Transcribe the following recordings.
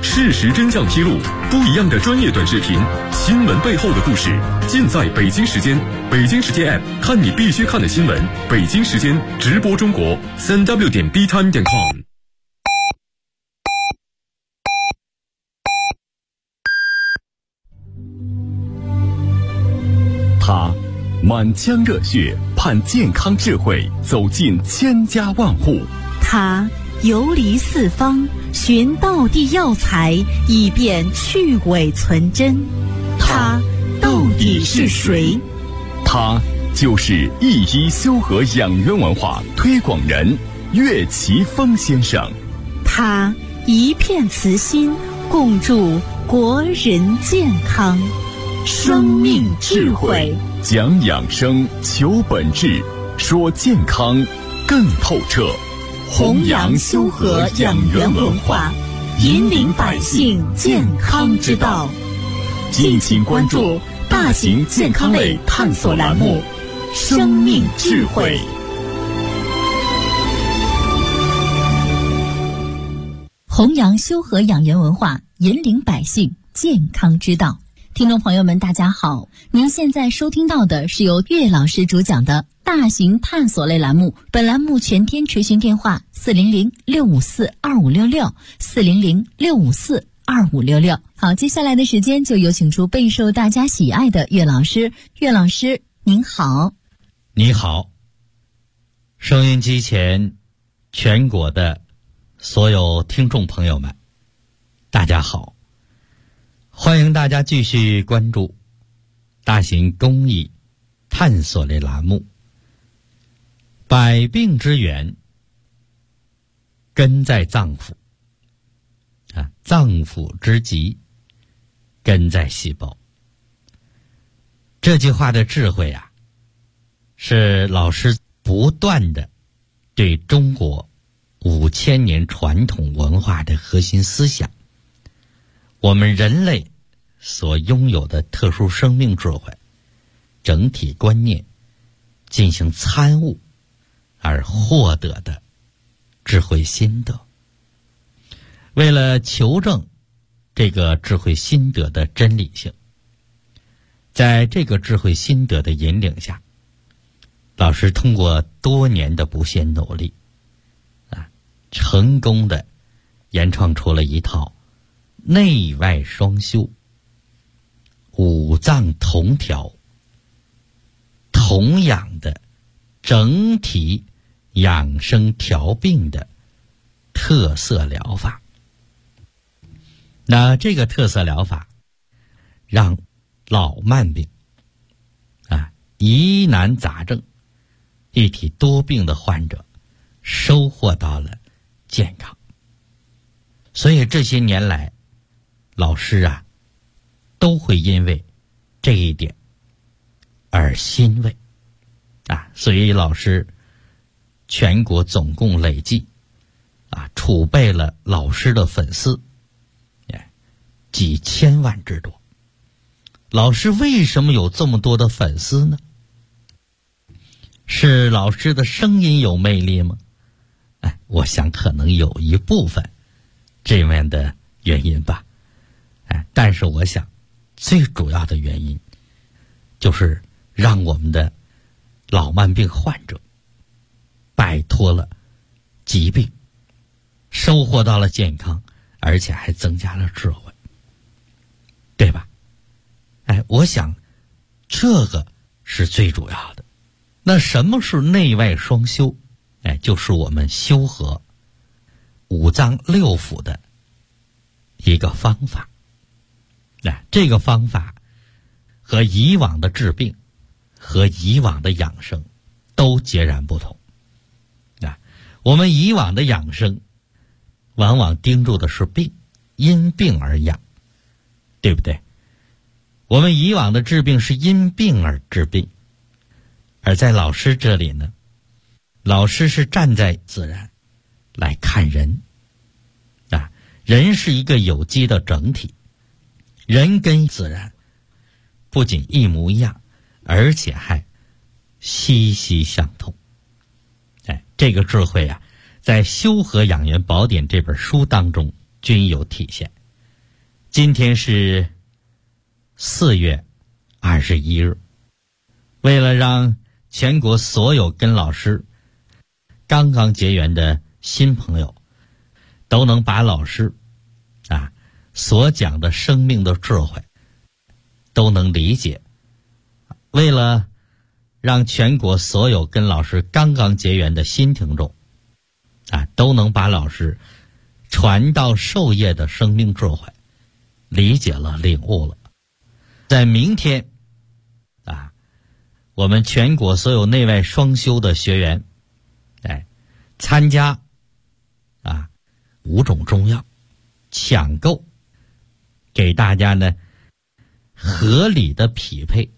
事实真相披露，不一样的专业短视频，新闻背后的故事，尽在北京时间。北京时间 App 看你必须看的新闻。北京时间直播中国3w.btime.com。 他满腔热血盼健康智慧走进千家万户， 他游离四方寻道地药材，以便去伪存真。他到底是谁？ 他就是一一修和养元文化推广人岳奇峰先生。 他一片慈心，共筑国人健康。生命智慧， 讲养生，求本质，说健康更透彻。 弘扬修和养元文化，引领百姓健康之道。 敬请关注大型健康类探索栏目《生命智慧》。 弘扬修和养元文化，引领百姓健康之道。听众朋友们大家好，您现在收听到的是由岳老师主讲的大型探索类栏目，本栏目全天垂询电话400-654-2566 400-654-2566。好，接下来的时间就有请出备受大家喜爱的岳老师。岳老师您好。 你好，收音机前全国的所有听众朋友们大家好，欢迎大家继续关注大型公益探索类栏目百病之源根在脏腑脏腑之疾根在细胞。这句话的智慧是老师不断的对中国5000年传统文化的核心思想，我们人类所拥有的特殊生命智慧整体观念进行参悟而获得的智慧心得。为了求证这个智慧心得的真理性，在这个智慧心得的引领下，老师通过多年的不懈努力成功的研创出了一套内外双修、五脏同调、同养的整体养生调病的特色疗法。那这个特色疗法让老慢病疑难杂症一体多病的患者收获到了健康。所以这些年来老师都会因为这一点而欣慰所以老师全国总共累计储备了老师的粉丝几千万之多。老师为什么有这么多的粉丝呢？是老师的声音有魅力吗？我想可能有一部分这面的原因吧。但是我想最主要的原因就是让我们的老慢病患者摆脱了疾病，收获到了健康，而且还增加了智慧，对吧？我想这个是最主要的。那什么是内外双修？就是我们修和五脏六腑的一个方法。这个方法和以往的治病和以往的养生都截然不同。我们以往的养生往往盯住的是病，因病而养，对不对？我们以往的治病是因病而治病，而在老师这里呢，老师是站在自然来看人人是一个有机的整体，人跟自然不仅一模一样，而且还息息相通。这个智慧在《修和养元宝典》这本书当中均有体现。 今天是4月21日，为了让全国所有跟老师刚刚结缘的新朋友都能把老师所讲的生命的智慧都能理解，为了让全国所有跟老师刚刚结缘的新听众都能把老师传道授业的生命智慧理解了、领悟了，在明天我们全国所有内外双修的学员参加5种中药抢购，给大家呢合理的匹配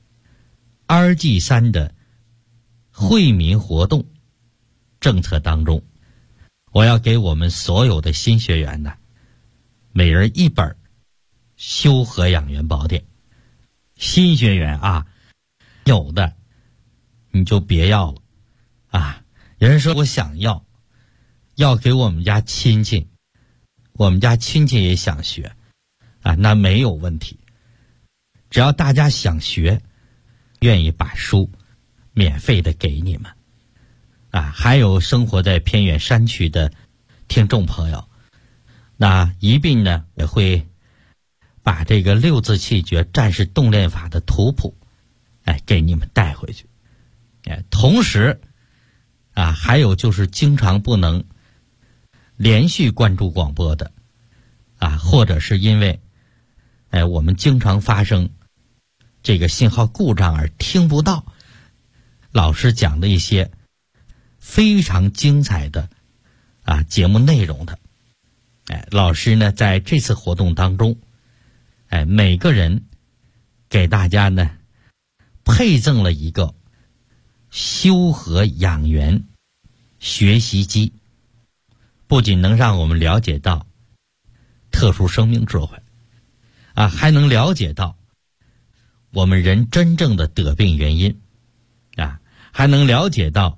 RG3的惠民活动政策当中，我要给我们所有的新学员呢每人1本修和养元宝典。新学员有的你就别要了人说我想要给我们家亲戚，我们家亲戚也想学那没有问题，只要大家想学，愿意把书免费的给你们还有生活在偏远山区的听众朋友，那一并呢也会把这个6字气诀战士动练法的图谱给你们带回去。同时还有就是经常不能连续关注广播的或者是因为我们经常发生这个信号故障而听不到老师讲的一些非常精彩的节目内容的老师呢在这次活动当中每个人给大家呢配赠了一个修和养元学习机，不仅能让我们了解到特殊生命智慧还能了解到我们人真正的得病原因还能了解到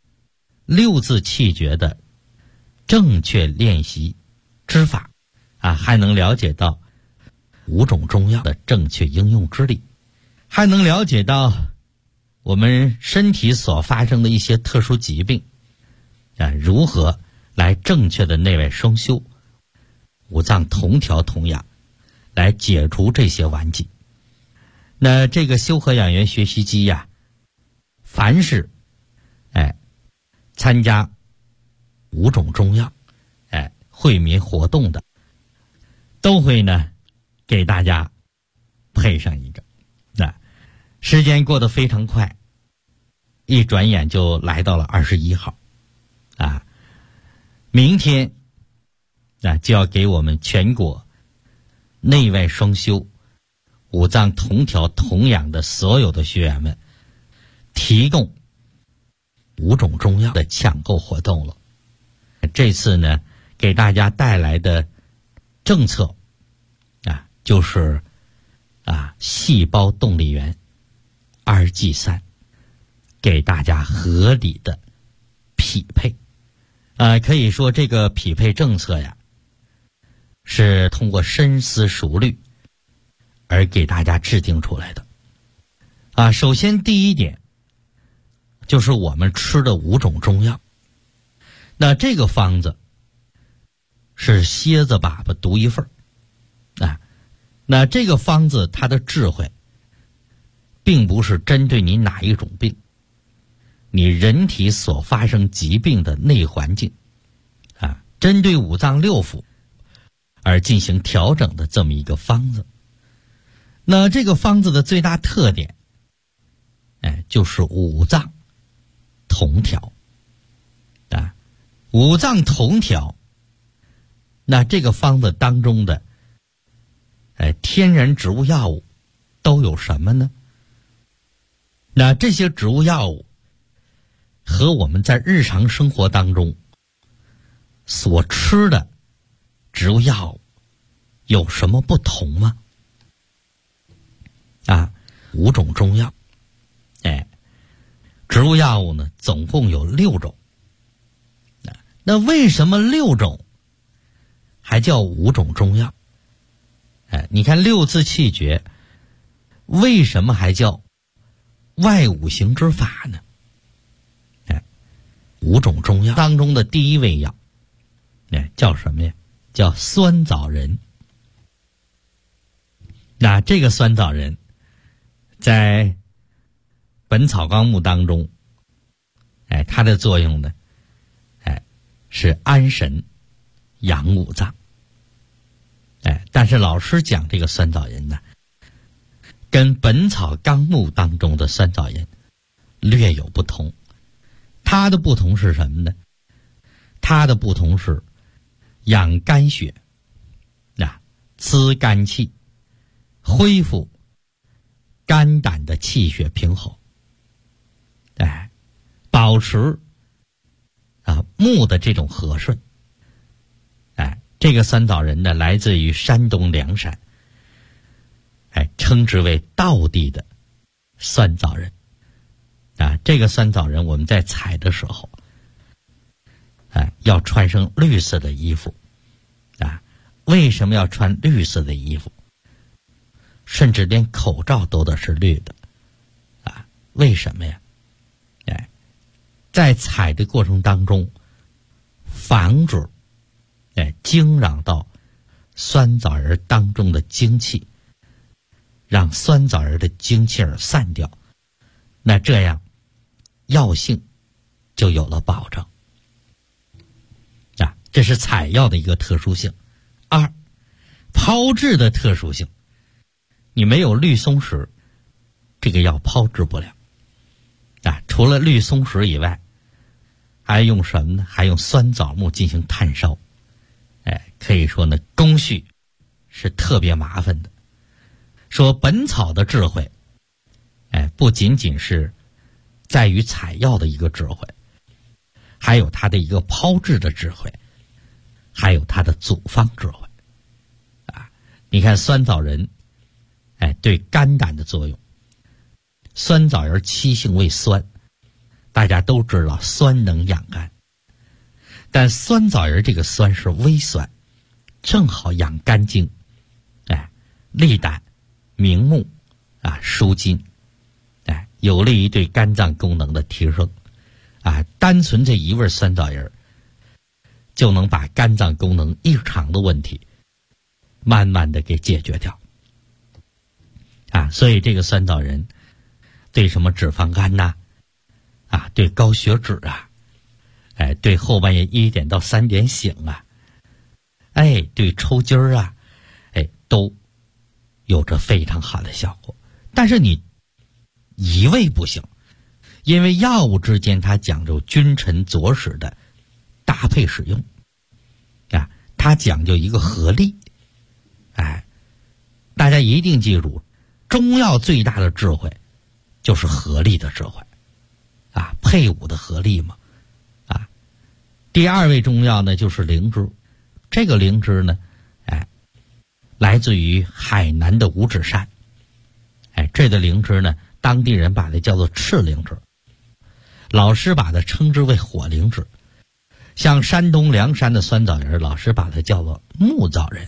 6字气诀的正确练习之法还能了解到5种中药的正确应用之理，还能了解到我们身体所发生的一些特殊疾病如何来正确的内外双修，五脏同调同养，来解除这些顽疾。那这个修和养元学习机凡是参加5种中药惠民活动的，都会呢给大家配上一个。时间过得非常快，一转眼就来到了21号明天就要给我们全国内外双修、五脏同调同养的所有的学员们提供5种中药的抢购活动了。这次呢给大家带来的政策就是细胞动力源RG3，给大家合理的匹配。可以说这个匹配政策是通过深思熟虑而给大家制定出来的。首先第一点就是我们吃的5种中药，那这个方子是蝎子粑粑独一份那这个方子它的智慧并不是针对你哪一种病，你人体所发生疾病的内环境针对五脏六腑而进行调整的这么一个方子。那这个方子的最大特点就是五脏同调五脏同调。那这个方子当中的天然植物药物都有什么呢？那这些植物药物和我们在日常生活当中所吃的植物药物有什么不同吗？5种中药植物药物呢总共有6种。那为什么6种还叫5种中药？ 你看六字气诀为什么还叫外五行之法呢？五种中药当中的第一味药，叫什么呀？叫酸枣仁。那这个酸枣仁在《本草纲目》当中，它的作用呢，是安神养五脏。但是老师讲这个酸枣仁呢，跟《本草纲目》当中的酸枣仁略有不同。它的不同是什么呢？它的不同是养肝血，滋肝气，恢复肝胆的气血平衡，保持木的这种和顺。这个酸枣仁呢，来自于山东凉山，称之为道地的酸枣仁。这个酸枣仁我们在采的时候，要穿上绿色的衣服。为什么要穿绿色的衣服？甚至连口罩都得是绿的。为什么呀？在采的过程当中，防止惊扰到酸枣仁当中的精气，让酸枣仁的精气儿散掉，那这样药性就有了保证。这是采药的一个特殊性。二，炮制的特殊性，你没有绿松石，这个药炮制不了。除了绿松石以外，还用什么呢？还用酸枣木进行炭烧。可以说呢，工序是特别麻烦的。说本草的智慧，不仅仅是在于采药的一个智慧，还有它的一个炮制的智慧，还有它的组方智慧。你看酸枣仁，对肝胆的作用。酸枣仁七性为酸，大家都知道酸能养肝，但酸枣仁这个酸是微酸，正好养肝经，利胆明目，舒筋，有利于对肝脏功能的提升。单纯这一味酸枣仁就能把肝脏功能异常的问题慢慢的给解决掉。所以这个酸枣仁对什么脂肪肝呐，对高血脂对后半夜1点到3点醒对抽筋儿都有着非常好的效果。但是你一味不行，因为药物之间它讲究君臣佐使的搭配使用，它讲究一个合力。大家一定记住，中药最大的智慧就是合力的智慧，配伍的合力嘛。第二味中药呢就是灵芝。这个灵芝呢，来自于海南的五指山。这个灵芝呢，当地人把它叫做赤灵芝，老师把它称之为火灵芝。像山东凉山的酸枣仁，老师把它叫做木枣仁。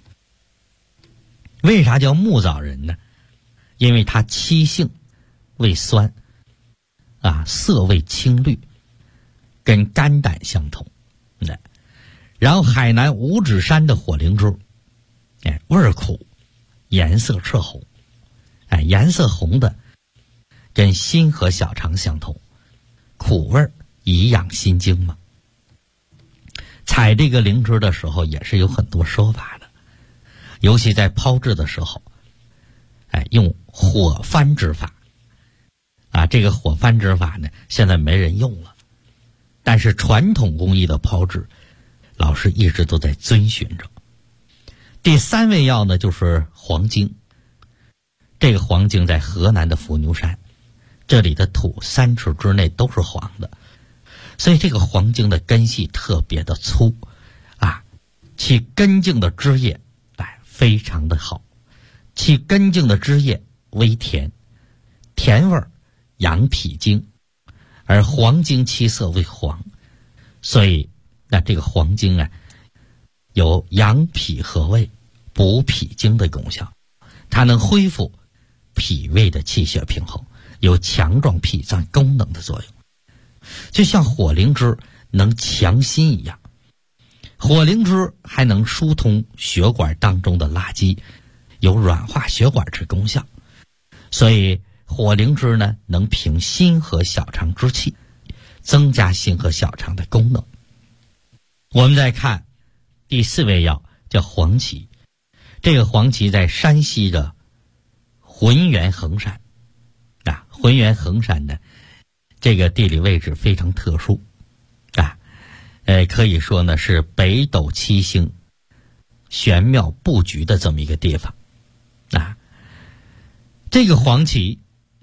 为啥叫木枣仁呢？因为它七性为酸，色味青绿，跟肝胆相同。然后海南五指山的火灵芝，味儿苦，颜色赤红，颜色红的跟心和小肠相同，苦味儿以养心经嘛。采这个灵芝的时候也是有很多说法的，尤其在炮制的时候，用火翻制法。这个火翻制法呢，现在没人用了，但是传统工艺的炮制，老师一直都在遵循着。第三味药呢，就是黄精。这个黄精在河南的伏牛山，这里的土3尺之内都是黄的，所以这个黄精的根系特别的粗，其根茎的汁液非常的好，其根茎的汁液微甜，甜味养脾经，而黄精其色为黄，所以这个黄精有养脾和胃、 补脾经的功效，它能恢复脾胃的气血平衡，有强壮脾脏功能的作用。就像火灵芝能强心一样，火灵芝还能疏通血管当中的垃圾，有软化血管之功效。所以火灵芝呢，能平心和小肠之气，增加心和小肠的功能。我们再看第4味药，叫黄芪。这个黄芪在山西的浑源衡山啊，浑源衡山的这个地理位置非常特殊啊，可以说呢是北斗七星玄妙布局的这么一个地方啊。这个黄芪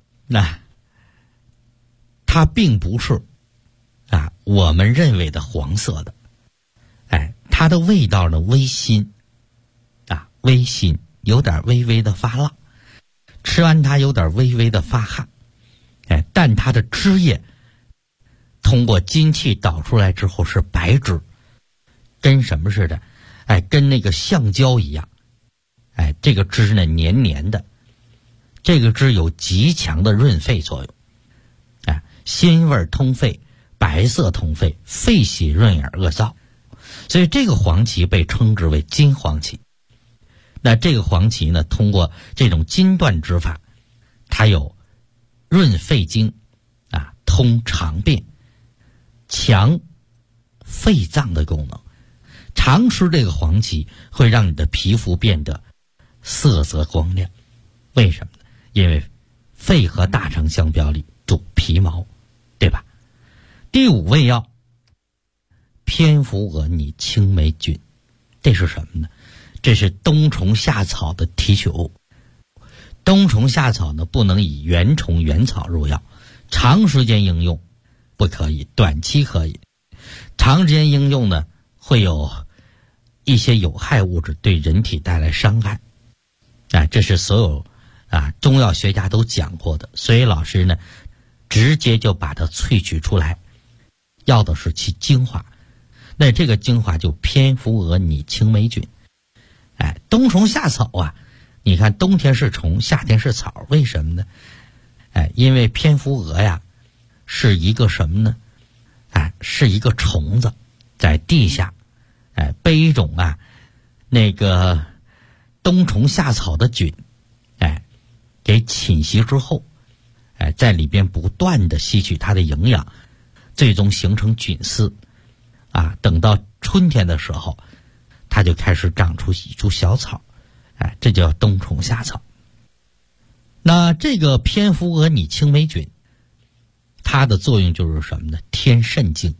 它并不是我们认为的黄色的，它的味道呢微辛微辛，有点微微的发辣，吃完它有点微微的发汗，但它的汁液通过津气导出来之后是白汁，跟什么似的？跟那个橡胶一样，这个汁呢黏黏的，这个汁有极强的润肺作用，鲜味通肺，白色通肺，肺喜润耳恶燥，所以这个黄芪被称之为金黄芪。那这个黄芪呢，通过这种筋断之法，它有润肺经通肠便、强肺脏的功能。常吃这个黄芪会让你的皮肤变得色泽光亮。为什么呢？因为肺和大肠相表里主皮毛，对吧？第5味药，蝙蝠蛾拟青霉菌。这是什么呢？这是冬虫夏草的提取物。冬虫夏草呢，不能以原虫原草入药，长时间应用不可以，短期可以。长时间应用呢，会有一些有害物质对人体带来伤害。这是所有中药学家都讲过的，所以老师呢，直接就把它萃取出来，要的是其精华。那这个精华就蝙蝠蛾拟青霉菌。冬虫夏草你看冬天是虫，夏天是草，为什么呢？因为蝙蝠蛾是一个什么呢？是一个虫子，在地下被一种那个冬虫夏草的菌给侵袭之后，在里边不断的吸取它的营养，最终形成菌丝等到春天的时候，它就开始长出一株小草，这叫冬虫夏草。那这个蝙蝠蛾拟青霉菌，它的作用就是什么呢？添肾精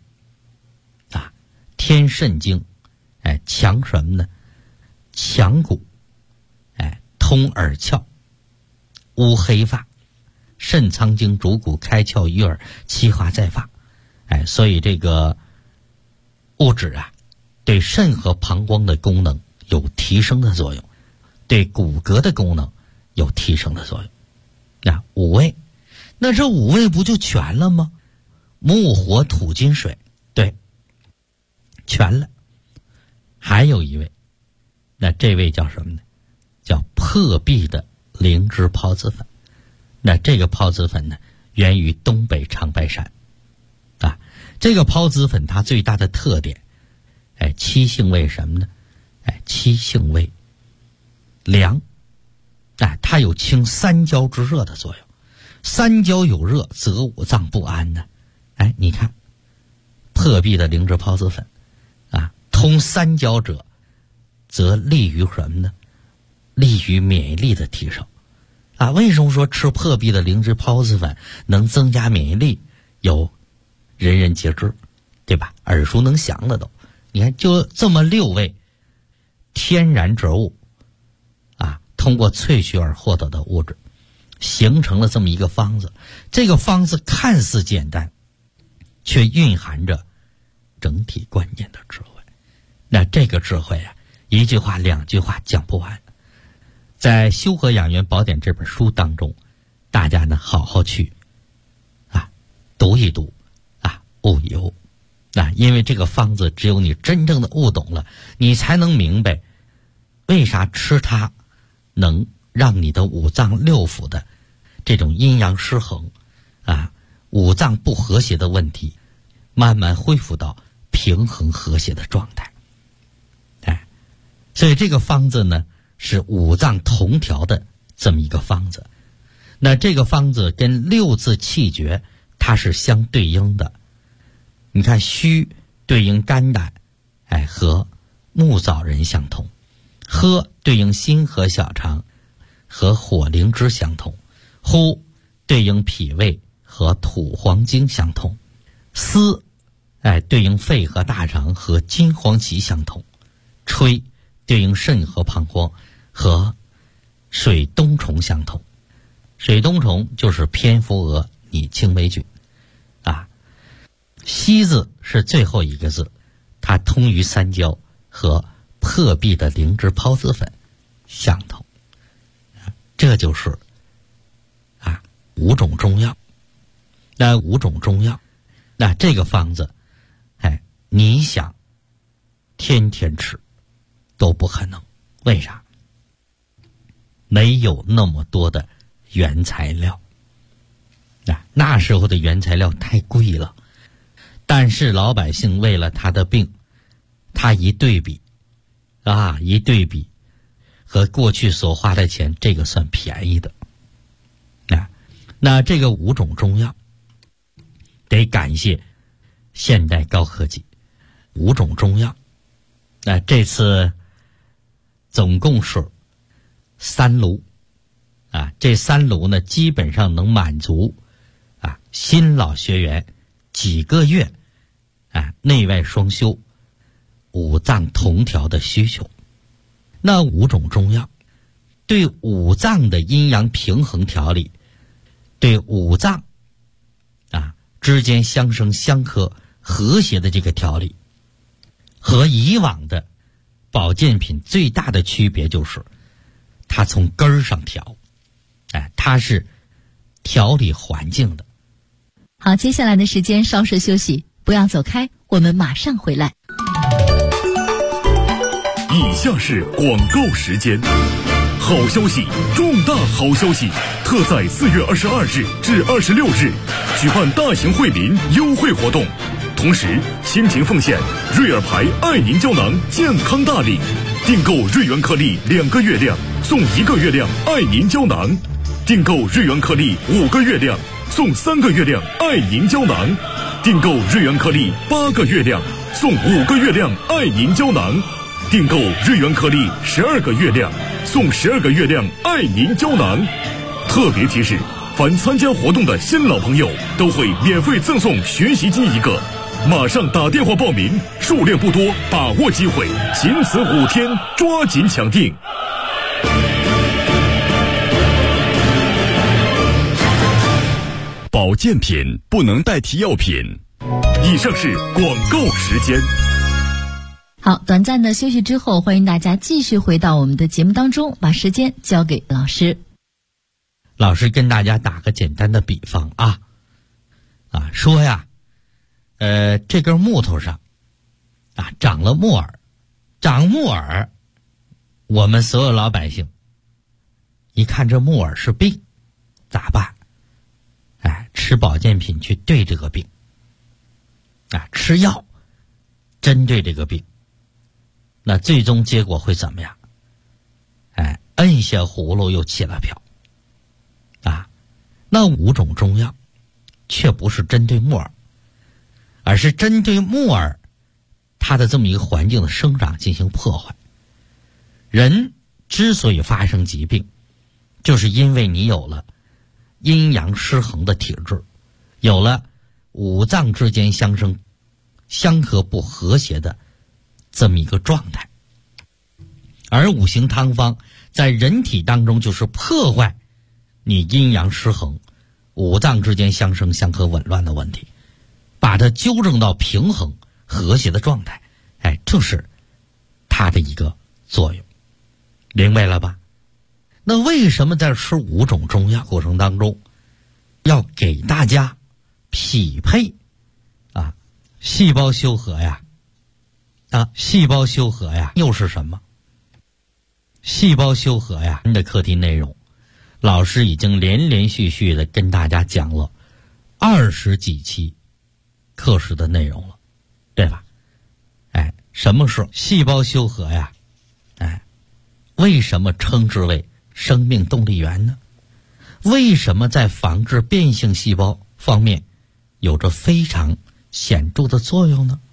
添肾精，强什么呢？强骨，通耳窍，乌黑发，肾藏精主骨，开窍于耳，气化在发。所以这个物质对肾和膀胱的功能有提升的作用，对骨骼的功能有提升的作用。5味，那这5味不就全了吗？木火土金水，对，全了。还有一味，那这味叫什么呢？叫破壁的灵芝孢子粉。那这个孢子粉呢，源于东北长白山这个孢子粉它最大的特点七性味什么呢？七性味凉，它有清三焦之热的作用。三焦有热，则五脏不安呢。你看破壁的灵芝孢子粉通三焦者，则利于什么呢？利于免疫力的提升为什么说吃破壁的灵芝孢子粉能增加免疫力？有人人皆知，对吧？耳熟能详的都。你看就这么6味天然植物通过萃取而获得的物质，形成了这么一个方子。这个方子看似简单，却蕴含着整体关键的智慧。那这个智慧一句话2句话讲不完。在《修和养元宝典》这本书当中，大家呢好好去读一读悟一悟。因为这个方子只有你真正的悟懂了，你才能明白为啥吃它能让你的五脏六腑的这种阴阳失衡啊，五脏不和谐的问题慢慢恢复到平衡和谐的状态。所以这个方子呢是五脏同调的这么一个方子。那这个方子跟六字气诀它是相对应的。你看虚对应肝胆，和木枣仁相同；喝对应心和小肠，和火灵芝相同；呼对应脾胃和土黄精相同；思对应肺和大肠和金黄芪相同；吹对应肾和膀胱和水冬虫相同。水冬虫就是蝙蝠蛾拟青霉菌啊。西字是最后一个字，它通于三焦和破壁的灵芝孢子粉相同。这就是五种中药。那五种中药，那这个方子你想天天吃都不可能。为啥？没有那么多的原材料。那时候的原材料太贵了，但是老百姓为了他的病，他一对比和过去所花的钱，这个算便宜的。那这个五种中药得感谢现代高科技。五种中药这次总共是3炉这3炉呢基本上能满足新老学员几个月内外双修五脏同调的需求。那五种中药对五脏的阴阳平衡调理，对五脏之间相生相克和谐的这个调理，和以往的保健品最大的区别就是它从根儿上调，它是调理环境的。 好，接下来的时间稍事休息，不要走开，我们马上回来。 以下是广告时间。好消息，重大好消息！特在4月22日至26日举办大型惠民优惠活动，同时倾情奉献瑞尔牌爱凝胶囊健康大礼，订购瑞元颗粒2个月亮送1个月亮爱凝胶囊，订购瑞元颗粒5个月亮送3个月亮爱凝胶囊，订购瑞元颗粒8个月亮送5个月亮爱凝胶囊，订购瑞元颗粒12个月亮送12个月亮爱凝胶囊。特别提示，凡参加活动的新老朋友都会免费赠送学习机1个，马上打电话报名，数量不多，把握机会，仅此5天，抓紧抢订。 保健品不能代替药品。 以上是广告时间。 好，短暂的休息之后，欢迎大家继续回到我们的节目当中，把时间交给老师。 老师跟大家打个简单的比方说呀，这根木头上长了木耳，长木耳，我们所有老百姓一看这木耳是病，咋办？吃保健品去对这个病，吃药针对这个病，那最终结果会怎么样？摁下葫芦又起了瓢。那5种中药却不是针对木耳，而是针对木耳它的这么一个环境的生长进行破坏。人之所以发生疾病，就是因为你有了阴阳失衡的体质，有了五脏之间相生相克不和谐的这么一个状态。而五行汤方在人体当中就是破坏你阴阳失衡、五脏之间相生相克紊乱的问题，把它纠正到平衡和谐的状态，这是它的一个作用。明白了吧？那为什么在吃5种中药过程当中要给大家匹配细胞修和呀？细胞修和呀又是什么？ 细胞修合呀的课题内容，老师已经连连续续的跟大家讲了20几期课时的内容了，对吧？什么是细胞修合呀？为什么称之为生命动力源呢？为什么在防治变性细胞方面有着非常显著的作用呢？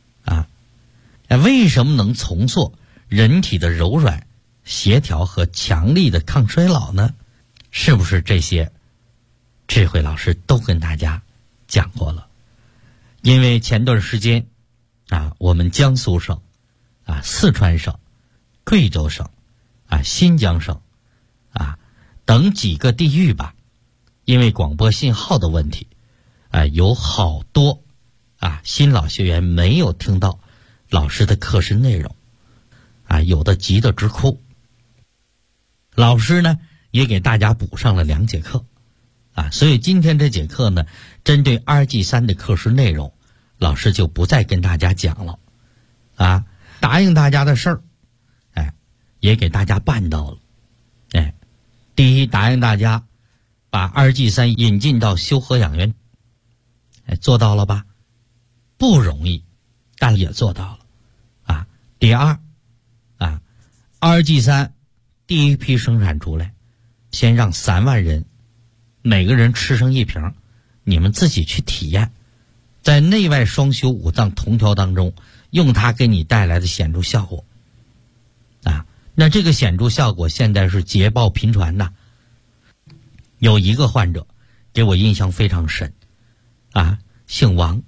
为什么能重塑人体的柔软、协调和强力的抗衰老呢？是不是这些这回老师都跟大家讲过了？因为前段时间我们江苏省四川省、贵州省新疆省等几个地域吧，因为广播信号的问题有好多新老学员没有听到老师的课时内容有的急得直哭。老师呢也给大家补上了2节课所以今天这节课呢，针对2G3的课时内容，老师就不再跟大家讲了答应大家的事儿也给大家办到了。第一，答应大家把2G3引进到修和养元，做到了吧？不容易，但也做到了第二2G3第一批生产出来，先让3万人每个人吃上1瓶，你们自己去体验，在内外双修5脏同调当中用它给你带来的显著效果那这个显著效果现在是捷报频传的。有一个患者给我印象非常深姓王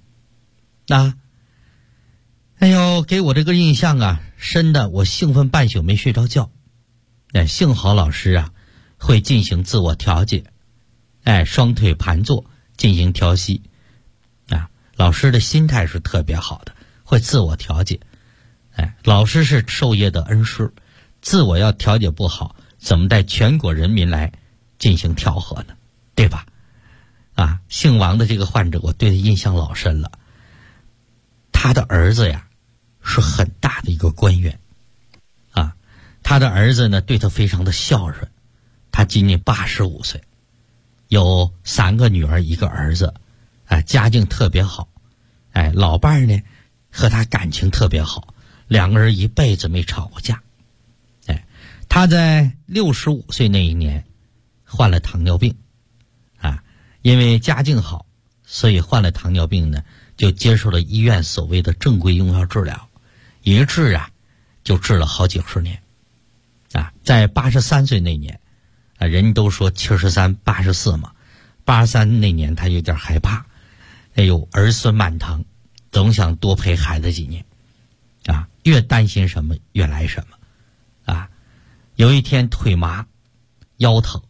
给我这个印象深的我兴奋半宿没睡着觉。幸好老师会进行自我调节，双腿盘坐进行调息老师的心态是特别好的，会自我调节。老师是授业的恩师，自我要调节不好，怎么带全国人民来进行调和呢？对吧？姓王的这个患者，我对他印象老深了。他的儿子是很大的一个官员他的儿子呢对他非常的孝顺。他今年85岁，有3个女儿1个儿子家境特别好。老伴儿呢和他感情特别好，2个人一辈子没吵过架。他在65岁那一年患了糖尿病因为家境好，所以患了糖尿病呢就接受了医院所谓的正规用药治疗，一治就治了好几十年在83岁那年人都说73、84嘛，83那年他有点害怕，儿孙满堂，总想多陪孩子几年越担心什么越来什么有一天腿麻腰疼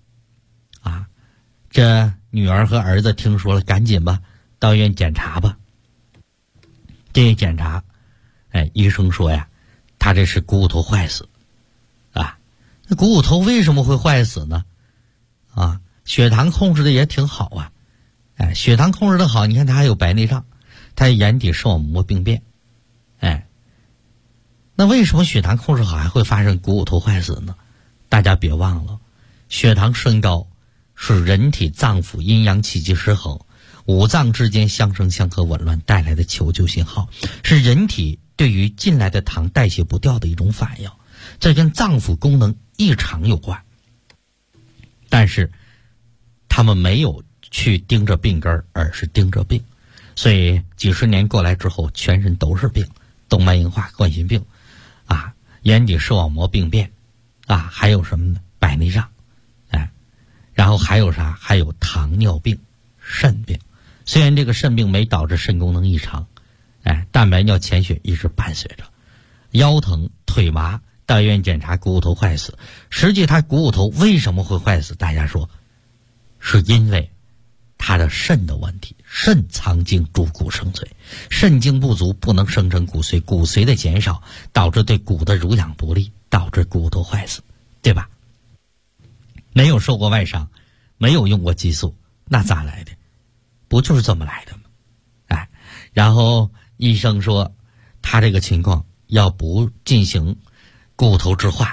这女儿和儿子听说了，赶紧吧到医院检查吧。这一检查医生说他这是股骨头坏死那股骨头为什么会坏死呢血糖控制的也挺好血糖控制的好，你看他还有白内障，他眼底视网膜病变那为什么血糖控制好还会发生股骨头坏死呢？大家别忘了，血糖升高是人体脏腑阴阳气机失衡，5脏之间相生相克紊乱带来的求救信号，是人体对于进来的糖代谢不掉的一种反应，这跟脏腑功能异常有关。但是他们没有去盯着病根，而是盯着病，所以几十年过来之后全身都是病，动脉硬化、冠心病眼底视网膜病变还有什么呢？白内障然后还有啥？还有糖尿病、肾病。虽然这个肾病没导致肾功能异常蛋白尿潜血一直伴随着。腰疼腿麻到医院检查股骨头坏死，实际他股骨头为什么会坏死？大家说是因为他的肾的问题，肾藏精主骨生髓，肾精不足不能生成骨髓，骨髓的减少导致对骨的濡养不利，导致骨头坏死，对吧？没有受过外伤，没有用过激素，那咋来的？不就是这么来的吗？然后医生说他这个情况要不进行骨头置换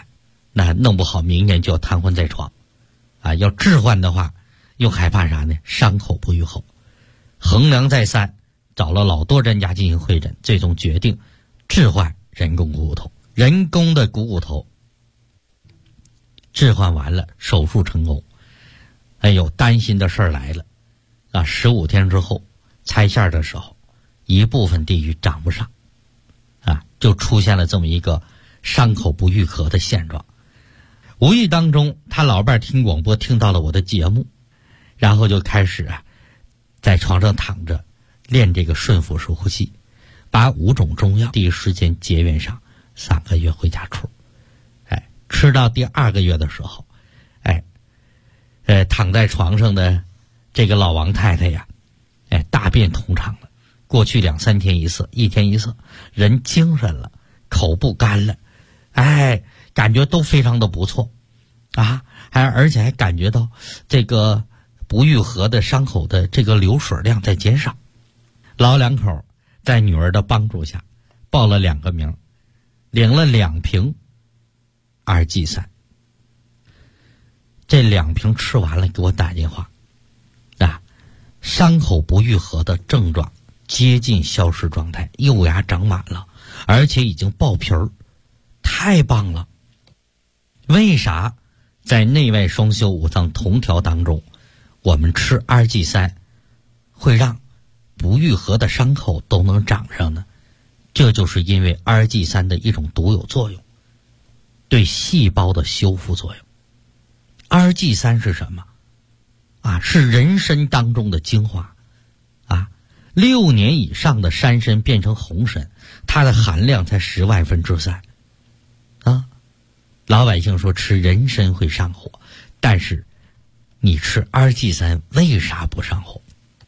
那弄不好明年就要瘫痪在床，啊，要置换的话，又害怕啥呢？伤口不愈后。衡量再三，找了老多专家进行会诊，最终决定置换人工股骨头。人工的股骨头置换完了，手术成功。哎呦，担心的事儿来了啊！15天之后拆线的时候，一部分地域长不上，啊，就出现了这么一个伤口不愈合的现状。无意当中，他老伴听广播听到了我的节目，然后就开始在床上躺着练这个顺腹式呼吸，把5种中药第一时间结缘上，3个月回家出。吃到第2个月的时候，躺在床上的这个老王太太呀，大便通畅了，过去2-3天一次，1天一次，人精神了，口不干了，感觉都非常的不错啊，而且还感觉到这个不愈合的伤口的这个流水量在减少。老两口在女儿的帮助下报了2个名，领了2瓶2G3。这2瓶吃完了给我打电话啊，伤口不愈合的症状接近消失状态，幼芽长满了，而且已经爆皮儿，太棒了。为啥在内外双修5脏同调当中，我们吃 2G3 会让不愈合的伤口都能长上呢？这就是因为 2G3 的一种独有作用，对细胞的修复作用。2G3 是什么啊？是人参当中的精华啊！6年以上的山参变成红参，它的含量才10万分之3啊！老百姓说吃人参会上火，但是你吃 2G3 为啥不上火？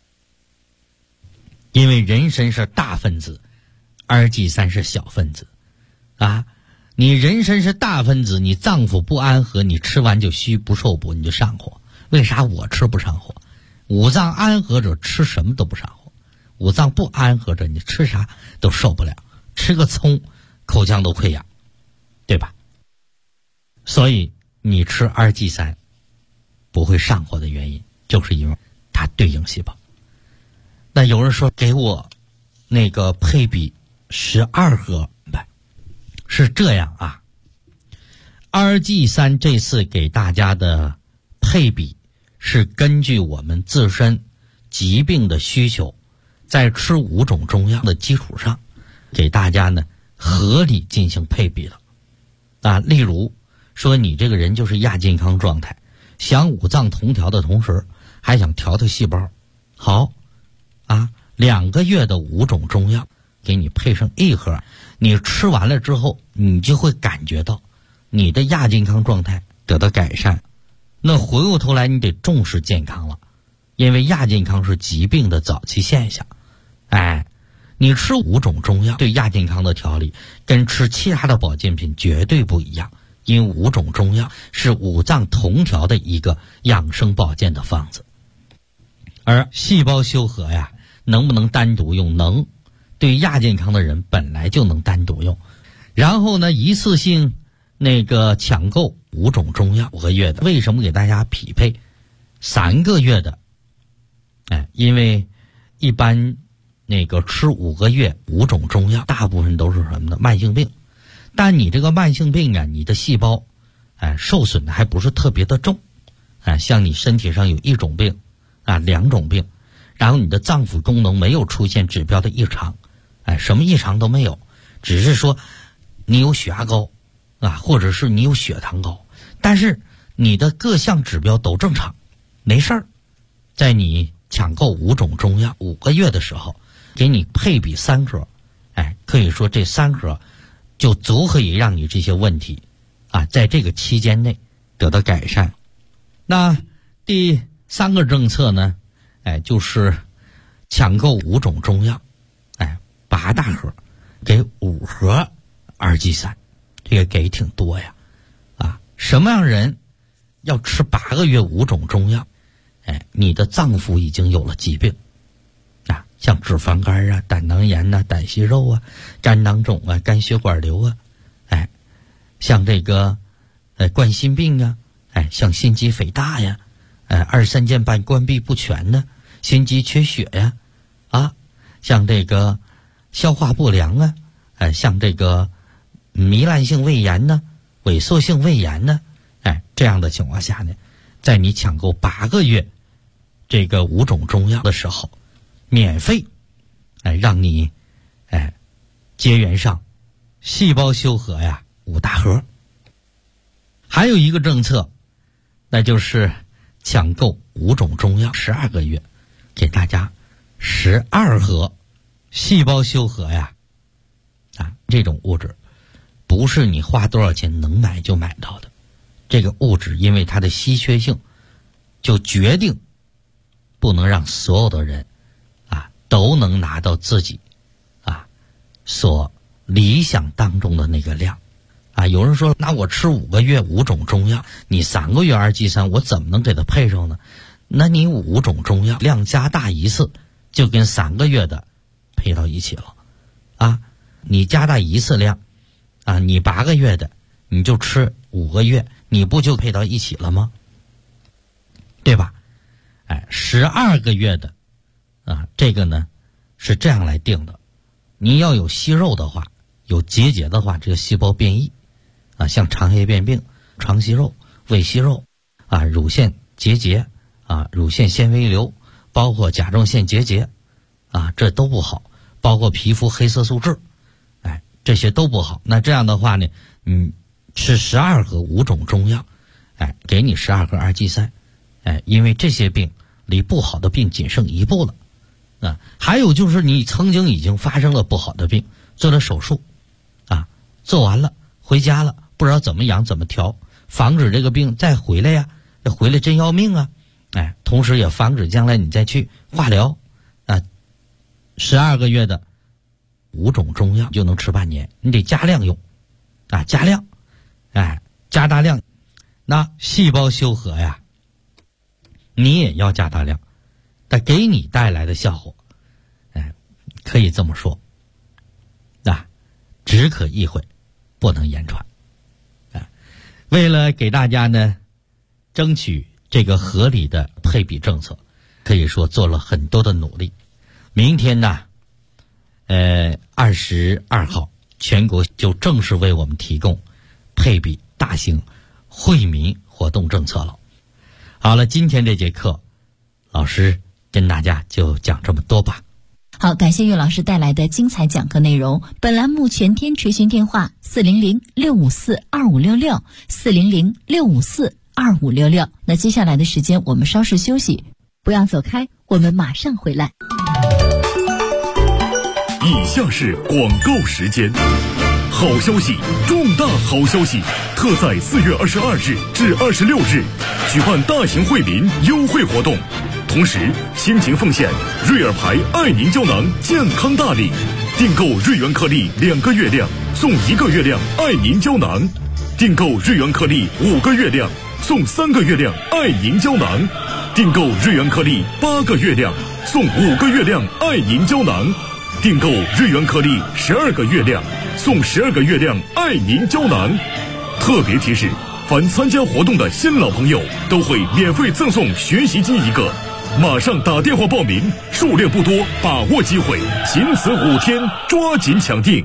因为人参是大分子，2G3是小分子啊！你人参是大分子，你脏腑不安和，你吃完就虚不受补，你就上火。为啥我吃不上火？5脏安和者吃什么都不上火，5脏不安和者你吃啥都受不了，吃个葱口腔都溃疡，对吧？所以你吃 2G3 不会上火的原因，就是因为它对应细胞。那有人说给我那个配比12盒，是这样啊。2G3 这次给大家的配比是根据我们自身疾病的需求，在吃5种中药的基础上，给大家呢合理进行配比了啊。例如说你这个人就是亚健康状态，想5脏同调的同时还想调细胞，好啊，2个月的5种中药给你配上1盒，你吃完了之后，你就会感觉到你的亚健康状态得到改善。那回过头来你得重视健康了，因为亚健康是疾病的早期现象。你吃5种中药对亚健康的调理跟吃其他的保健品绝对不一样，因为5种中药是5脏同调的一个养生保健的方子。而细胞修合呀，能不能单独用？能，对亚健康的人本来就能单独用。然后呢，一次性抢购5种中药5个月的，为什么给大家匹配3个月的？因为一般吃5个月5种中药，大部分都是什么呢？慢性病。但你这个慢性病啊，你的细胞受损的还不是特别的重像你身体上有1种病2种病，然后你的脏腑功能没有出现指标的异常，什么异常都没有，只是说你有血压高或者是你有血糖高，但是你的各项指标都正常，没事儿。在你抢购5种中药5个月的时候，给你配比3盒，可以说这3盒就足可以让你这些问题在这个期间内得到改善。那第3个政策呢，就是抢购5种中药，8大盒给5盒2G3，这个给挺多呀什么样人要吃8个月5种中药？你的脏腑已经有了疾病像脂肪肝胆囊炎胆息肉肝囊肿肝血管瘤像这个冠心病啊，像心肌肥大呀，二三件半关闭不全呢，心肌缺血呀，像这个消化不良啊，像这个糜烂性胃炎呢，萎缩性胃炎呢，这样的情况下呢，在你抢购8个月这个5种中药的时候，免费让你结缘上细胞修和呀5大盒。还有一个政策，那就是抢购5种中药12个月，给大家12盒细胞修和呀这种物质不是你花多少钱能买就买到的，这个物质因为它的稀缺性，就决定不能让所有的人都能拿到自己所理想当中的那个量有人说，那我吃5个月5种中药，你3个月二剂3，我怎么能给它配上呢？那你5种中药量加大一次，就跟3个月的配到一起了你加大一次量你8个月的你就吃5个月，你不就配到一起了吗？对吧？12个月的这个呢是这样来定的，你要有息肉的话，有结节的话，这个细胞变异像肠叶变病、肠息肉、胃息肉乳腺结节乳腺纤维瘤，包括甲状腺结节这都不好，包括皮肤黑色素痣这些都不好。那这样的话呢，吃12盒5种中药给你12盒二剂3因为这些病离不好的病仅剩1步了还有就是你曾经已经发生了不好的病，做了手术做完了回家了，不知道怎么养怎么调，防止这个病再回来呀，回来真要命同时也防止将来你再去化疗12个月的5种中药就能吃半年，你得加量用加量加大量。那细胞修和呀你也要加大量，但给你带来的效果可以这么说只可意会不能言传为了给大家呢争取这个合理的配比政策，可以说做了很多的努力。明天呢22号全国就正式为我们提供配比大型惠民活动政策了。好了，今天这节课老师跟大家就讲这么多吧。 好，感谢岳老师带来的精彩讲课内容。本栏目全天垂询电话400-654-2566 400-654-2566。那接下来的时间我们稍事休息，不要走开，我们马上回来。 以下是广告时间。好消息，重大好消息！特在4月22日至26日举办大型惠民优惠活动，同时倾情奉献瑞尔牌爱凝胶囊健康大礼，订购瑞元颗粒2个月量送1个月量爱凝胶囊，订购瑞元颗粒5个月量送3个月量爱凝胶囊，订购瑞元颗粒8个月量送5个月量爱凝胶囊，订购瑞元颗粒12个月量送12个月亮爱凝胶囊。特别提示，凡参加活动的新老朋友都会免费赠送学习机1个，马上打电话报名，数量不多，把握机会，仅此5天，抓紧抢订。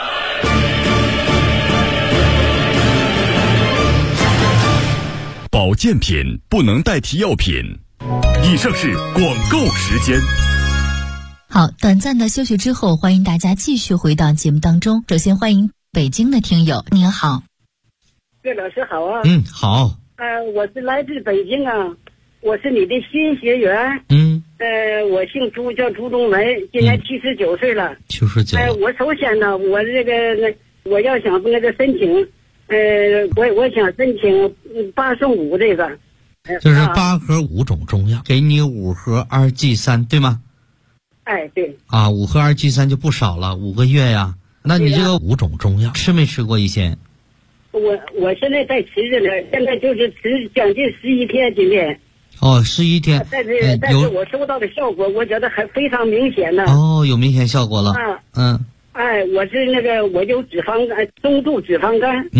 保健品不能代替药品。 以上是广告时间。 好，短暂的休息之后，欢迎大家继续回到节目当中。首先欢迎北京的听友，您好。 岳老师好啊。 好。 我是来自北京啊，我是你的新学员。我姓朱，叫朱冬梅，今年79岁了。 79。 我首先呢，我这个我要想那个申请，我想申请8送5这个。 就是8盒5种中药，给你5盒二剂3，对吗？ 对 5盒二剂3就不少了，5个月呀。那你这个5种中药吃没吃过一些？ 我现在在吃着呢，现在就是吃将近11天，今天。 11天。 但是我收到的效果，我觉得还非常明显呢。 有明显效果了。 我是我有脂肪肝，中度脂肪肝。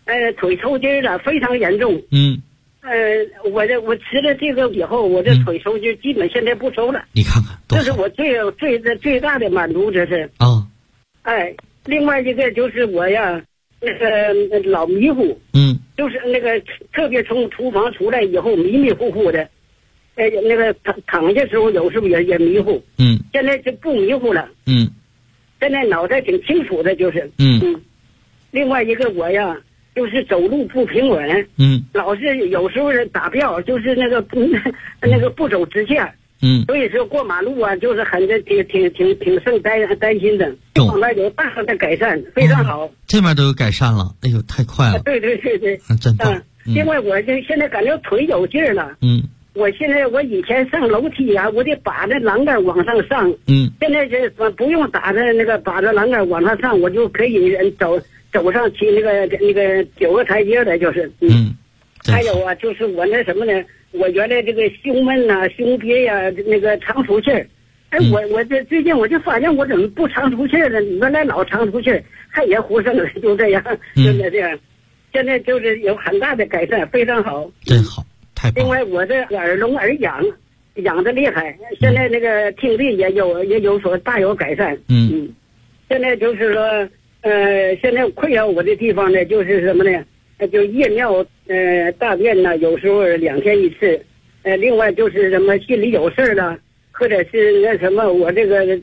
腿抽筋了，非常严重。我吃了这个以后，我这腿抽筋基本现在不抽了。 你看看， 这是我最大的满足，这是。另外一个就是我呀，那个老迷糊。就是那个特别从厨房出来以后迷迷糊糊的，那个躺下时候有时候也迷糊。现在就不迷糊了。现在脑袋挺清楚的，就是。另外一个我呀，就是走路不平稳。老是有时候打标，就是那个不走直线。所以说过马路啊，就是很挺受担心的。这方面有大的改善，非常好。 这面都有改善了，哎呦，太快了。 对， 真棒。 另外我这现在感觉腿有劲儿了。我以前上楼梯啊，我得把着栏杆往上上。现在这不用把着栏杆往上上，我就可以走上去那个9个台阶的，就是。还有啊，就是我那什么呢？我原来这个胸闷呐、胸憋呀，那个常出气儿。我这最近我就发现我怎么不常出气儿了？原来老常出气儿，还也呼声了，就这样，真的这样。现在就是有很大的改善，非常好。 真好，太棒。 另外我这耳聋耳痒的厉害，现在那个听力也有所大有改善。现在就是说，现在困扰我的地方呢，就是什么呢？就夜尿大便呢，有时候2天1次。另外就是什么心里有事儿了，或者是那什么，我这个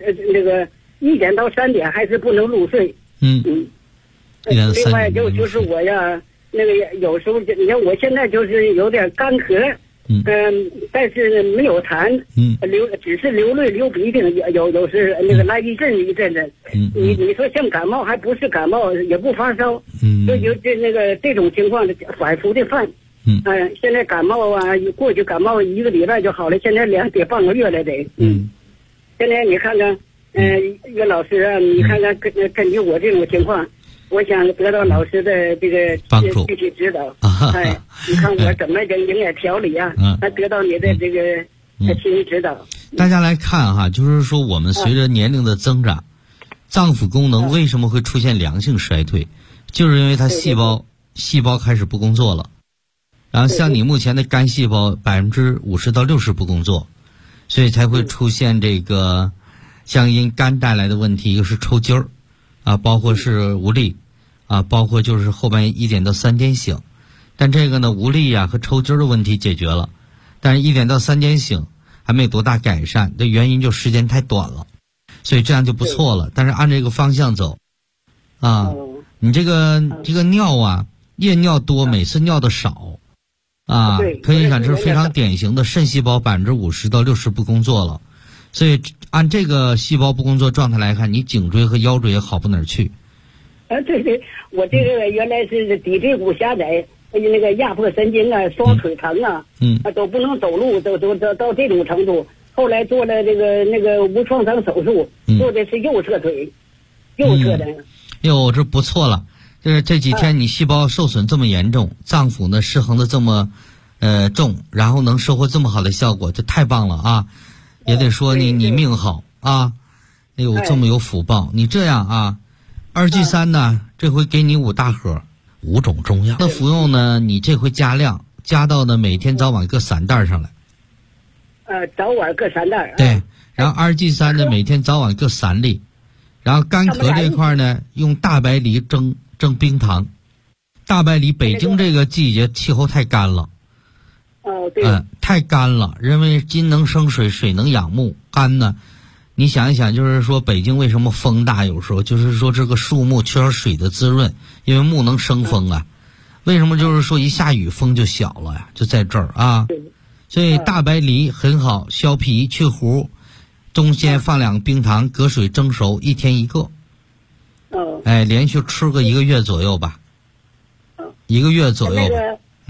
1点到3点还是不能入睡。另外就是我呀，那个有时候你看我现在就是有点干咳。但是没有痰。只是流泪流鼻涕，有时那个来一阵子。你说像感冒还不是感冒，也不发烧。就有这种情况反复的犯。现在感冒啊，过去感冒1个礼拜就好了，现在得半个月了得。现在你看看，岳老师啊，你看看根据我这种情况，我想得到老师的这个具体指导。你看我怎么营养调理啊？得到你的这个心理指导。 大家来看哈，就是说我们随着年龄的增长，脏腑功能为什么会出现良性衰退？就是因为它细胞开始不工作了。然后像你目前的肝细胞50%到60%不工作，所以才会出现这个像因肝带来的问题，又是抽筋儿啊，包括是无力啊，包括就是后半夜1点到3点醒。但这个呢，无力啊和抽筋的问题解决了，但是1点到3点醒还没有多大改善，的原因就时间太短了，所以这样就不错了。但是按这个方向走啊，你这个尿啊，夜尿多，每次尿的少啊，可以讲这是非常典型的肾细胞50%到60%不工作了。所以按这个细胞不工作状态来看，你颈椎和腰椎也好不哪儿去。 对，我这个原来是骶椎骨狭窄，那个压迫神经啊，双腿疼啊，都不能走路，都到这种程度。后来做了那个无创伤手术，做的是右侧腿，右侧的。 哟，这不错了。这几天你细胞受损这么严重，脏腑呢失衡的这么重，然后能收获这么好的效果，这太棒了啊！也得说你命好啊，这么有福报。你这样啊，2G3呢，这回给你5大盒，5种中药。那服用呢，你这回加量，加到呢每天早晚各3袋上来。 早晚各3袋。 对，然后2G3呢每天早晚各3粒，然后干咳这块呢用大白梨蒸冰糖。大白梨，北京这个季节气候太干了。 对。 太干了，因为金能生水，水能养木，干呢。你想一想，就是说北京为什么风大？有时候就是说这个树木缺少水的滋润，因为木能生风啊。为什么就是说一下雨风就小了呀？就在这儿啊。所以大白梨很好，削皮去核，中间放2个冰糖，隔水蒸熟，1天1个。连续吃个1个月左右吧。1个月左右吧。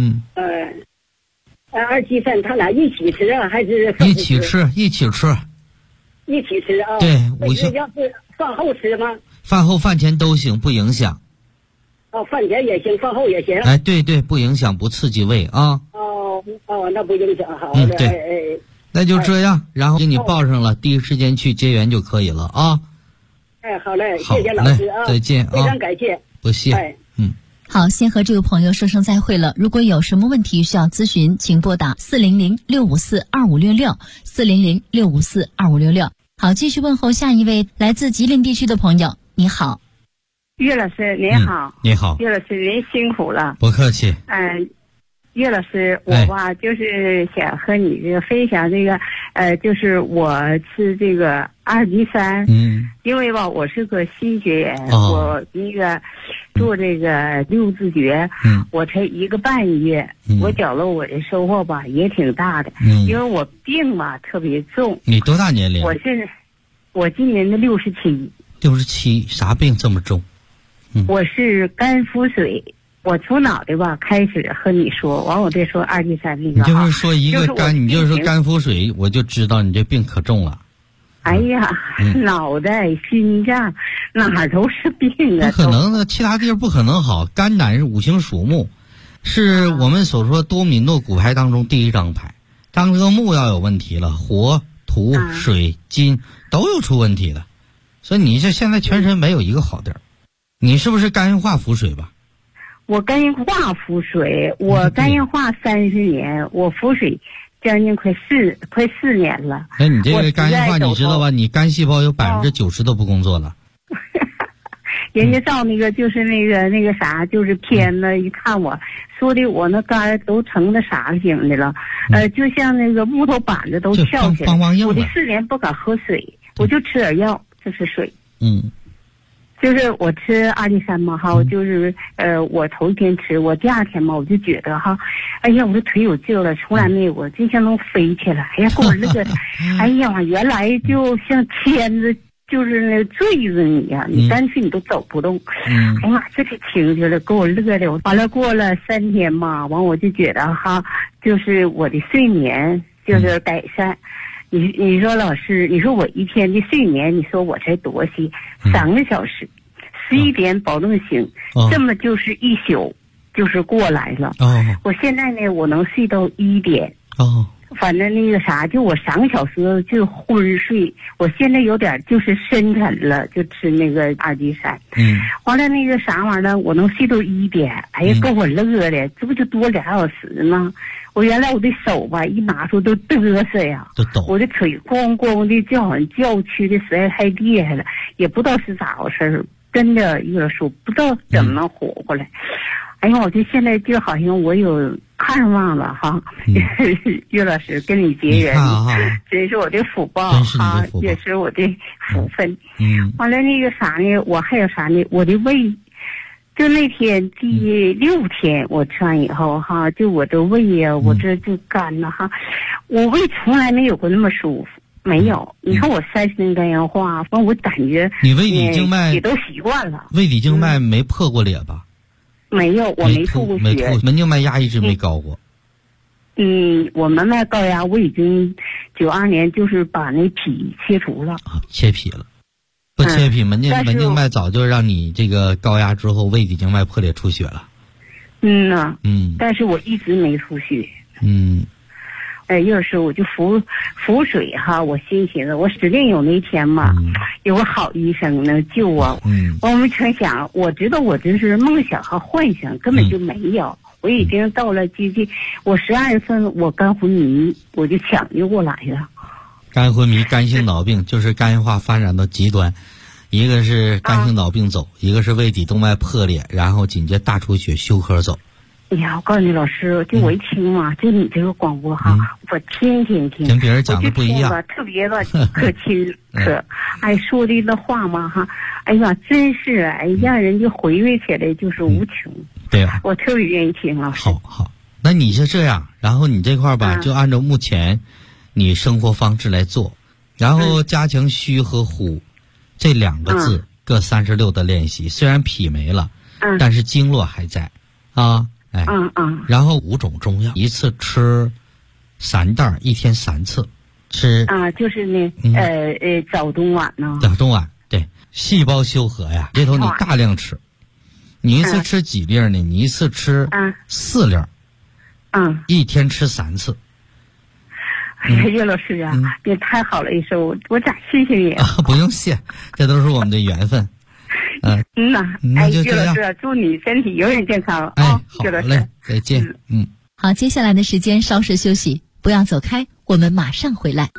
2G3他俩一起吃啊，还是一起吃？一起吃啊。对， 要是饭后吃吗？ 饭后饭前都行，不影响。 饭前也行，饭后也行。 对，不影响，不刺激胃啊。 那不影响，好的。 对，那就这样，然后给你报上了，第一时间去结缘就可以了啊。 好嘞，谢谢老师啊， 再见啊， 非常感谢， 不谢。 好，先和这位朋友说声再会了。如果有什么问题需要咨询，请拨打400-654-2566，400-654-2566。好，继续问候下一位来自吉林地区的朋友。你好， 岳老师您好。 你好， 岳老师您辛苦了。 不客气。 岳老师，我吧就是想和你这个分享这个，就是我吃这个阿尔济酸，因为吧我是个新学员，我那个做这个六字诀，我才1个半月，我觉得我的收获吧也挺大的，因为我病吧特别重。 你多大年龄？ 我今年的67。 67，啥病这么重？ 我是肝腹水。我从脑袋吧开始和你说，完我再说阿尔济酸那个。 你就是说一个肝，你就是说肝腹水，我就知道你这病可重了。 哎呀，脑袋、心脏哪儿都是病啊！ 不可能的，其他地方不可能好。肝胆是五行属木，是我们所说多米诺骨牌当中第一张牌。当这个木要有问题了，火、土、水、金都有出问题的，所以你这现在全身没有一个好地儿。你是不是肝硬化腹水吧？ 我肝硬化腹水，我肝硬化30年，我腹水将近快4年了。 那你这个肝硬化你知道吧？你肝细胞有90%都不工作了。 人家照那个就是那个啥，就是片子一看我说的我那肝都成那啥型的了，就像那个木头板子都翘起来。我这4年不敢喝水，我就吃点药，就是水。就是我吃阿尔济酸嘛哈，我就是我头一天吃，我第2天嘛我就觉得哈，哎呀我的腿有劲了，从来没有过，就像能飞起来，哎呀给我乐的，哎呀原来就像牵着就是那坠着你呀，你干脆你都走不动，哎呀妈这个情绪了，给我乐的，完了过了3天嘛，完我就觉得哈，就是我的睡眠就是改善。你说老师，你说我一天的睡眠，你说我才多些，3个小时，11点保证醒，这么就是一宿就是过来了。我现在呢，我能睡到1点。反正那个啥，就我3个小时就昏睡，我现在有点就是深沉了，就吃那个阿尔济酸。完了那个啥玩意儿，我能睡到1点，哎呀，给我乐的，这不就多2小时吗？我原来我的手吧一拿出都嘚瑟呀，我的腿咣咣的就好像叫屈的实在太厉害了，也不知道是咋回事，真的有点说不知道怎么能活过来。哎呀，我就现在就好像我有盼望了哈，岳老师跟你结缘，这是我的福报哈，也是我的福分。完了那个啥呢，我还有啥呢？我的胃。就那天第6天我吃完以后哈，就我的胃呀，我这就干了哈，我胃从来没有过那么舒服，没有。你看我30年肝硬化，完我感觉你胃底静脉也都习惯了。 胃底静脉没破过裂吧？ 没有，我没吐过血。 门静脉压一直没高过。 我门脉高压我已经92年就是把那脾切除了。 切脾了。不切脾，门静脉早就让你这个高压之后胃底静脉破裂出血了。 但是我一直没出血。有时候我就服水哈，我心寻思，我指定有那天嘛，有个好医生能救我。我们全想，我知道我这是梦想和幻想，根本就没有。我已经到了接近我12月份，我肝昏迷，我就抢救过来了。 肝昏迷、肝性脑病就是肝硬化发展到极端，一个是肝性脑病走，一个是胃底动脉破裂，然后紧接大出血休克走。 哎呀，我告诉你老师，就我一听嘛，就你这个广播哈，我天天听， 跟别人讲的不一样， 特别的可亲可，哎，说的那话嘛哈，哎呀，真是哎，让人就回味起来就是无穷。 对啊， 我特别愿意听老师。 好，那你是这样，然后你这块吧，就按照目前你生活方式来做，然后加强虚和虎这2个字各36的练习。虽然脾没了，但是经络还在啊。然后5种中药，一次吃3袋，1天3次吃。 就是呢，早中晚呢。 早中晚，对，细胞修和呀，这头你大量吃。你一次吃几粒呢？你一次吃4粒。1天吃3次。 哎呀，岳老师啊，也太好了一声，我咋谢谢你啊？ 不用谢，这都是我们的缘分。 那就这样。岳老师，祝你身体永远健康啊！ 好嘞，再见。 好，接下来的时间稍事休息，不要走开，我们马上回来。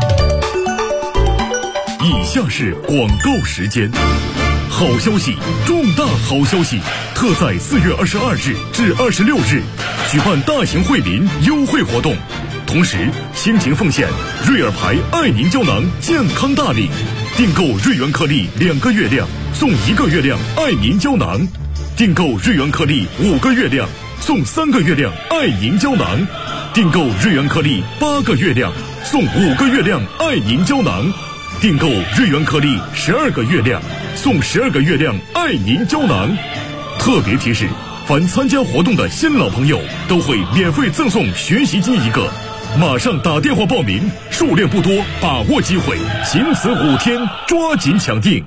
以下是广告时间。好消息，重大好消息！特在4月22日至26日举办大型惠邻优惠活动，同时倾情奉献瑞尔牌爱凝胶囊健康大礼，订购瑞元颗粒2个月亮送1个月亮爱凝胶囊，订购瑞元颗粒5个月亮送3个月亮爱凝胶囊，订购瑞元颗粒8个月亮送5个月亮爱凝胶囊，订购瑞元颗粒12个月亮送12个月亮爱凝胶囊。特别提示，凡参加活动的新老朋友都会免费赠送学习机1个，马上打电话报名，数量不多，把握机会，仅此5天，抓紧抢订。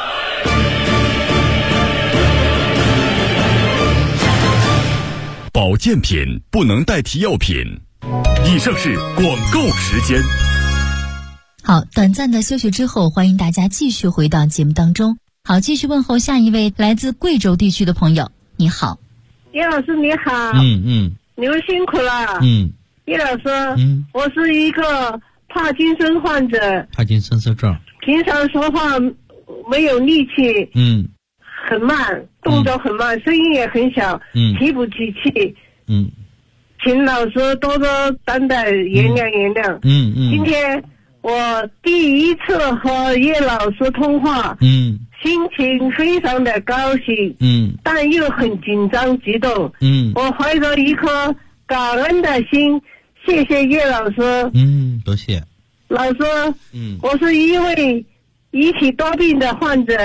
保健品不能代替药品。 以上是广告时间。 好，短暂的休息之后，欢迎大家继续回到节目当中。好，继续问候下一位来自贵州地区的朋友。你好， 叶老师你好。你们辛苦了。叶老师，我是一个帕金森患者。 帕金森症。 平常说话没有力气。很慢，动作很慢，声音也很小。提不起气。请老师多多担待，原谅。今天我第一次和叶老师通话。心情非常的高兴，但又很紧张激动，我怀着一颗感恩的心，谢谢叶老师， 多谢老师，我是一位遗体多病的患者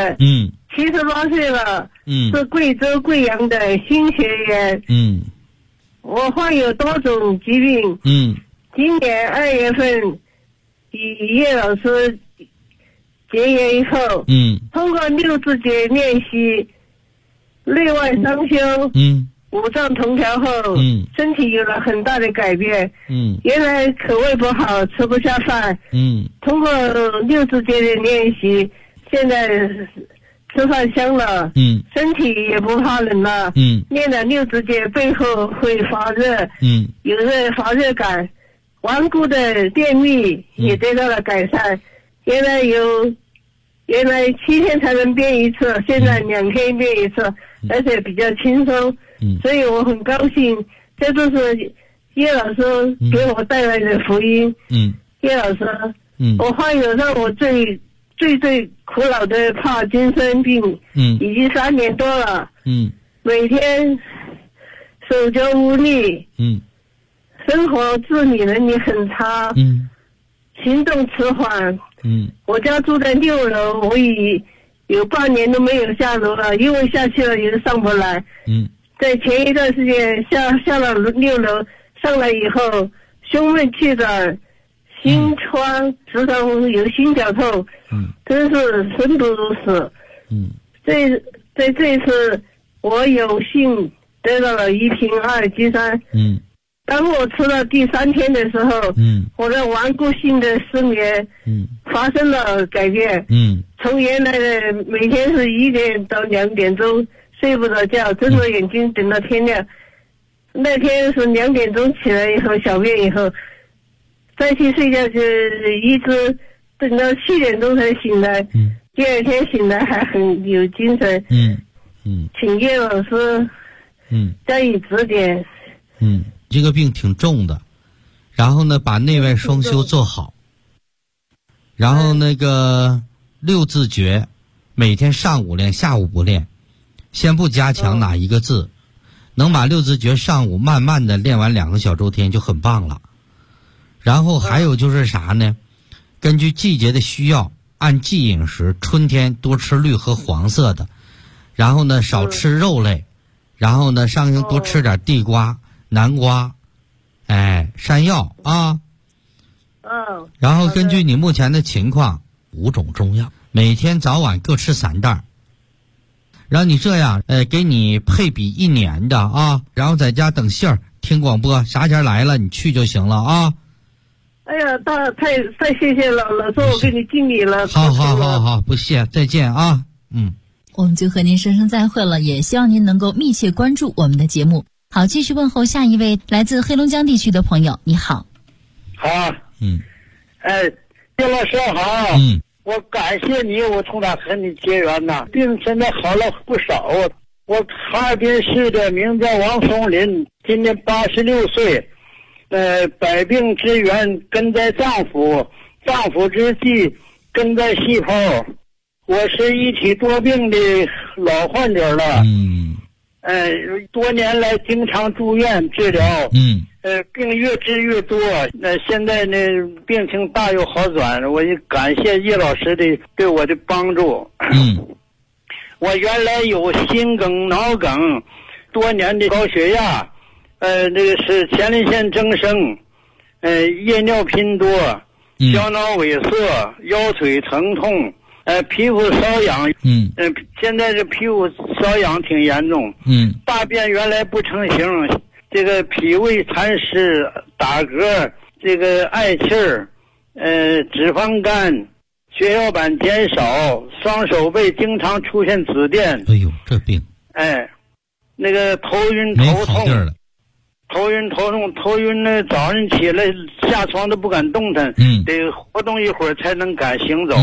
，78岁了，是贵州贵阳的新学员，我患有多种疾病，今年2月份与叶老师结缘以后，通过6字诀练习，内外双修，五脏同调后，身体有了很大的改变。原来口味不好，吃不下饭。通过6字诀的练习，现在吃饭香了。身体也不怕冷了。练了6字诀，背后会发热。有热发热感，顽固的便秘也得到了改善。原来7天才能便一次，现在2天便一次，而且比较轻松，所以我很高兴，这就是叶老师给我带来的福音。叶老师，我患有让我最苦恼的帕金森病，已经3年多了，每天手脚无力，生活自理能力很差，行动迟缓。我家住在6楼，我已有半年都没有下楼了，因为下去了也上不来。在前一段时间下了6楼，上来以后胸闷气短，心慌，时常有心绞痛，真是生不如死。在这一次我有幸得到了1瓶阿尔济山。当我吃到第3天的时候，我的顽固性的失眠，发生了改变。从原来的每天是1点到2点钟睡不着觉，睁着眼睛等到天亮。那天是2点钟起来以后小便以后，再去睡觉就一直等到7点钟才醒来。第2天醒来还很有精神。请叶老师加以指点。 这个病挺重的，然后呢把内外双修做好，然后那个6字诀每天上午练下午不练，先不加强哪一个字，能把6字诀上午慢慢的练完2个小周天就很棒了。然后还有就是啥呢，根据季节的需要按季饮食，春天多吃绿和黄色的，然后呢少吃肉类，然后呢上行多吃点地瓜南瓜，山药啊。然后根据你目前的情况，5种中药，每天早晚各吃3袋。然后你这样，给你配比1年的啊，然后在家等信儿，听广播，啥前来了你去就行了啊。 哎呀，太谢谢了，老师，我给你敬礼了。 好，不谢，再见啊。 我们就和您说声再会了，也希望您能够密切关注我们的节目。好，继续问候下一位来自黑龙江地区的朋友。你好。 好。叶老师好。我感谢你，我从哪和你结缘呢？病现在好了不少。我哈尔滨市的，名叫王松林，今年86岁。百病之源根在脏腑，脏腑之际根在细胞。我是一体多病的老患者了。多年来经常住院治疗。病越治越多。现在呢，病情大有好转。我也感谢叶老师的对我的帮助。我原来有心梗、脑梗，多年的高血压，这个是前列腺增生，夜尿频多，小脑萎缩，腰腿疼痛，皮肤瘙痒。现在这皮肤瘙痒挺严重。大便原来不成形，这个脾胃痰湿，打嗝，这个嗳气儿，脂肪肝，血小板减少，双手背经常出现紫癜。 哎呦，这病！ 那个头晕头痛，头晕呢，早上起来下床都不敢动弹，得活动一会儿才能敢行走。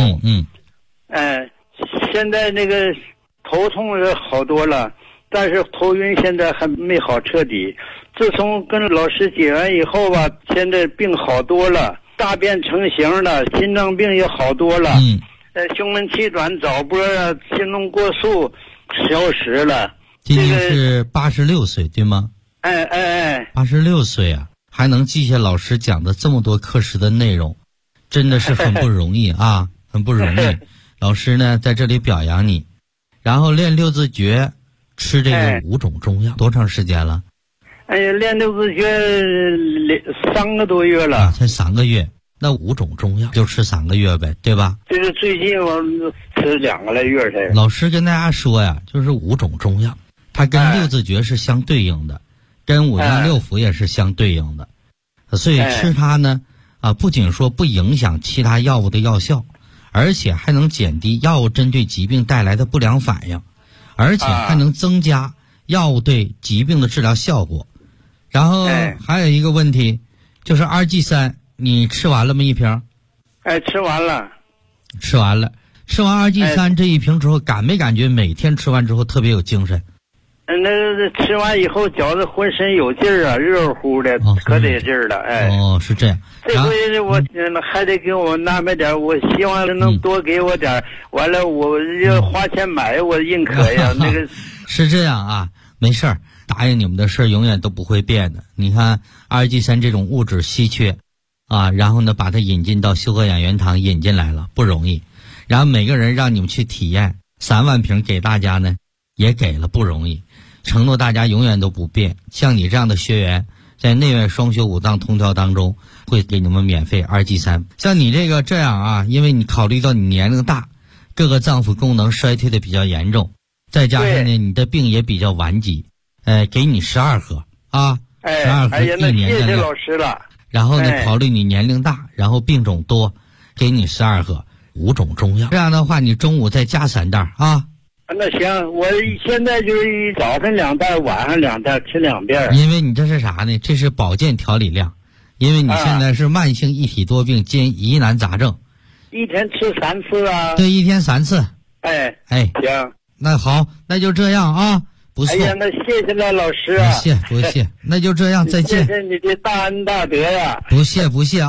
现在那个头痛是好多了，但是头晕现在还没好彻底。自从跟老师结缘以后吧，现在病好多了，大便成型了，心脏病也好多了。胸闷气短、早搏啊，心动过速消失了。 今年是86岁对吗？86岁啊，还能记下老师讲的这么多课时的内容，真的是很不容易啊，很不容易。老师呢在这里表扬你。然后练六字诀，吃这个5种中药，多长时间了？ 练六字诀3个多月了。 才3个月，那5种中药就吃3个月呗，对吧？ 这是最近我吃2个来月才。 老师跟大家说呀，就是5种中药，它跟六字诀是相对应的，跟五脏六腑也是相对应的，所以吃它呢，不仅说不影响其他药物的药效，而且还能减低药物针对疾病带来的不良反应，而且还能增加药物对疾病的治疗效果。然后还有一个问题，就是2G3，你吃完了吗？一瓶？ 吃完了。 吃完 2G3 这一瓶之后，感没感觉每天吃完之后特别有精神？ 那吃完以后觉得浑身有劲儿啊，热乎的，可得劲儿了。 是这样。 这回我还得给我安排点，我希望能多给我点，完了我要花钱买，我认可呀。那个是这样啊，没事儿，答应你们的事永远都不会变的。你看2G3这种物质稀缺啊，然后呢把它引进到修和养元堂引进来了，不容易。然后每个人让你们去体验3万瓶给大家呢，也给了，不容易。承诺大家永远都不变。像你这样的学员，在内外双修5脏通调当中，会给你们免费2G3。像你这样啊，因为你考虑到你年龄大，各个脏腑功能衰退的比较严重，再加上呢你的病也比较顽疾，给你12盒啊，12盒1年的量。谢谢老师了。 然后呢，考虑你年龄大，然后病种多，给你12盒5种中药。这样的话，你中午再加3袋啊。 那行，我现在就是早晨2袋，晚上2袋，吃2遍。 因为你这是啥呢？这是保健调理量，因为你现在是慢性一体多病兼疑难杂症。 一天吃3次啊？ 对，一天3次。 行。 那好，那就这样啊，不错。 那谢谢了老师啊。 不谢，那就这样，再见。 谢谢你的大恩大德呀。 不谢。